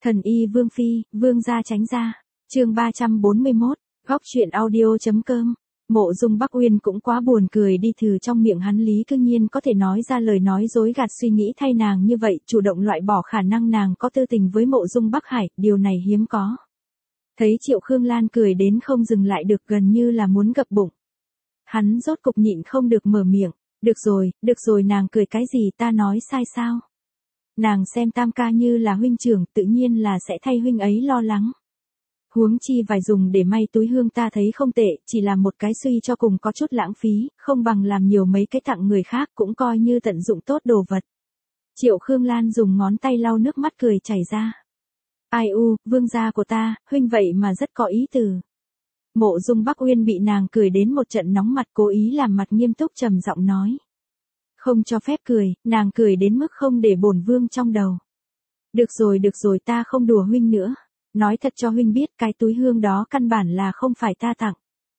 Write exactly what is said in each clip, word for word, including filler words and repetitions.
Thần y Vương Phi, Vương gia tránh ra. Chương ba trăm bốn mươi mốt, góc truyện audio.com. Mộ Dung Bắc Uyên cũng quá buồn cười đi, từ trong miệng hắn Lý Cương Nhiên có thể nói ra lời nói dối gạt suy nghĩ thay nàng như vậy, chủ động loại bỏ khả năng nàng có tư tình với Mộ Dung Bắc Hải, điều này hiếm có. Thấy Triệu Khương Lan cười đến không dừng lại được, gần như là muốn gập bụng. Hắn rốt cục nhịn không được mở miệng, được rồi, được rồi, nàng cười cái gì, ta nói sai sao? Nàng xem Tam ca như là huynh trưởng, tự nhiên là sẽ thay huynh ấy lo lắng. Huống chi vài dùng để may túi hương ta thấy không tệ, chỉ là một cái suy cho cùng có chút lãng phí, không bằng làm nhiều mấy cái tặng người khác, cũng coi như tận dụng tốt đồ vật. Triệu Khương Lan dùng ngón tay lau nước mắt cười chảy ra. Ai u, vương gia của ta, huynh vậy mà rất có ý từ. Mộ Dung Bắc Uyên bị nàng cười đến một trận nóng mặt, cố ý làm mặt nghiêm túc trầm giọng nói. Không cho phép cười, nàng cười đến mức không để bổn vương trong đầu. Được rồi được rồi, ta không đùa huynh nữa. Nói thật cho huynh biết, cái túi hương đó căn bản là không phải ta tặng.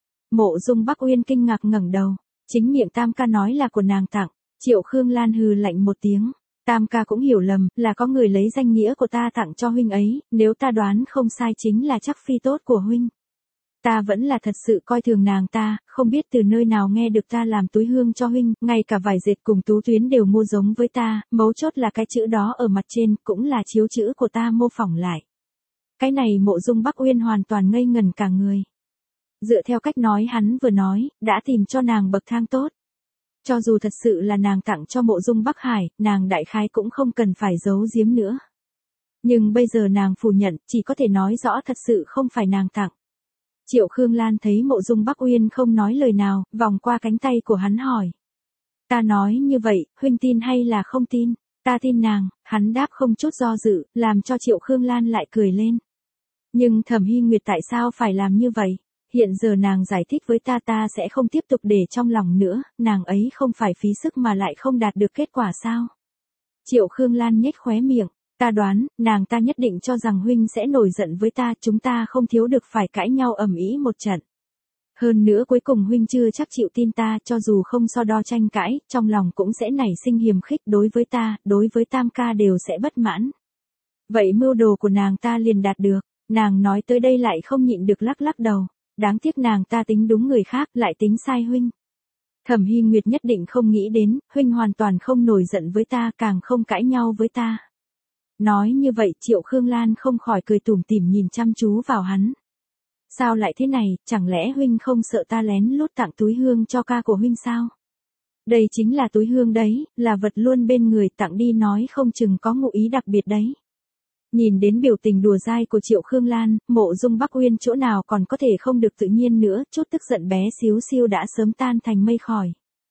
Mộ Dung Bắc Uyên kinh ngạc ngẩng đầu, chính miệng Tam ca nói là của nàng tặng. Triệu Khương Lan hừ lạnh một tiếng, Tam ca cũng hiểu lầm, là có người lấy danh nghĩa của ta tặng cho huynh ấy, nếu ta đoán không sai chính là chắc phi tốt của huynh. Ta vẫn là thật sự coi thường nàng ta, không biết từ nơi nào nghe được ta làm túi hương cho huynh, ngay cả vải dệt cùng tú tuyến đều mua giống với ta, mấu chốt là cái chữ đó ở mặt trên, cũng là chiếu chữ của ta mô phỏng lại. Cái này Mộ Dung Bắc Uyên hoàn toàn ngây ngẩn cả người. Dựa theo cách nói hắn vừa nói, đã tìm cho nàng bậc thang tốt. Cho dù thật sự là nàng tặng cho Mộ Dung Bắc Hải, nàng đại khái cũng không cần phải giấu giếm nữa. Nhưng bây giờ nàng phủ nhận, chỉ có thể nói rõ thật sự không phải nàng tặng. Triệu Khương Lan thấy Mộ Dung Bắc Uyên không nói lời nào, vòng qua cánh tay của hắn hỏi. Ta nói như vậy, huynh tin hay là không tin? Ta tin nàng, hắn đáp không chút do dự, làm cho Triệu Khương Lan lại cười lên. Nhưng Thẩm Hy Nguyệt tại sao phải làm như vậy? Hiện giờ nàng giải thích với ta, ta sẽ không tiếp tục để trong lòng nữa, nàng ấy không phải phí sức mà lại không đạt được kết quả sao? Triệu Khương Lan nhếch khóe miệng, ta đoán, nàng ta nhất định cho rằng huynh sẽ nổi giận với ta, chúng ta không thiếu được phải cãi nhau ầm ĩ một trận. Hơn nữa cuối cùng huynh chưa chắc chịu tin ta, cho dù không so đo tranh cãi, trong lòng cũng sẽ nảy sinh hiềm khích đối với ta, đối với Tam ca đều sẽ bất mãn. Vậy mưu đồ của nàng ta liền đạt được, nàng nói tới đây lại không nhịn được lắc lắc đầu, đáng tiếc nàng ta tính đúng người khác, lại tính sai huynh. Thẩm Hy Nguyệt nhất định không nghĩ đến, huynh hoàn toàn không nổi giận với ta, càng không cãi nhau với ta. Nói như vậy Triệu Khương Lan không khỏi cười tủm tỉm nhìn chăm chú vào hắn. Sao lại thế này, chẳng lẽ huynh không sợ ta lén lút tặng túi hương cho ca của huynh sao? Đây chính là túi hương đấy, là vật luôn bên người, tặng đi nói không chừng có ngụ ý đặc biệt đấy. Nhìn đến biểu tình đùa dai của Triệu Khương Lan, Mộ Dung Bắc Uyên chỗ nào còn có thể không được tự nhiên nữa, chút tức giận bé xíu xiu đã sớm tan thành mây khói.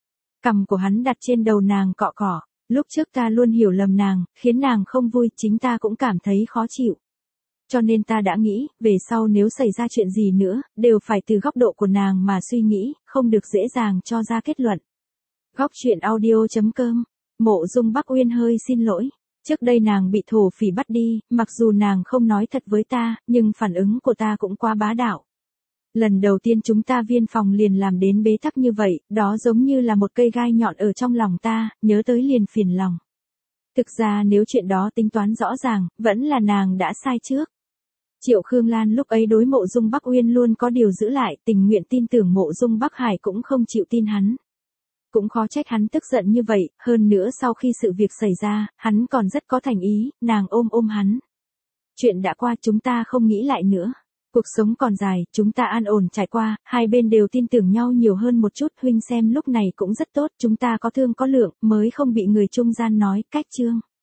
Cằm của hắn đặt trên đầu nàng cọ cọ, lúc trước ta luôn hiểu lầm nàng, khiến nàng không vui, chính ta cũng cảm thấy khó chịu. Cho nên ta đã nghĩ, về sau nếu xảy ra chuyện gì nữa, đều phải từ góc độ của nàng mà suy nghĩ, không được dễ dàng cho ra kết luận. Góc truyện audio.com. Mộ Dung Bắc Uyên hơi xin lỗi. Trước đây nàng bị thổ phỉ bắt đi, mặc dù nàng không nói thật với ta, nhưng phản ứng của ta cũng quá bá đạo. Lần đầu tiên chúng ta viên phòng liền làm đến bế tắc như vậy, đó giống như là một cây gai nhọn ở trong lòng ta, nhớ tới liền phiền lòng. Thực ra nếu chuyện đó tính toán rõ ràng, vẫn là nàng đã sai trước. Triệu Khương Lan lúc ấy đối Mộ Dung Bắc Uyên luôn có điều giữ lại, tình nguyện tin tưởng Mộ Dung Bắc Hải cũng không chịu tin hắn. Cũng khó trách hắn tức giận như vậy, hơn nữa sau khi sự việc xảy ra, hắn còn rất có thành ý, nàng ôm ôm hắn. Chuyện đã qua, chúng ta không nghĩ lại nữa. Cuộc sống còn dài, chúng ta an ổn trải qua, hai bên đều tin tưởng nhau nhiều hơn một chút, huynh xem lúc này cũng rất tốt, chúng ta có thương có lượng, mới không bị người trung gian nói cách chương.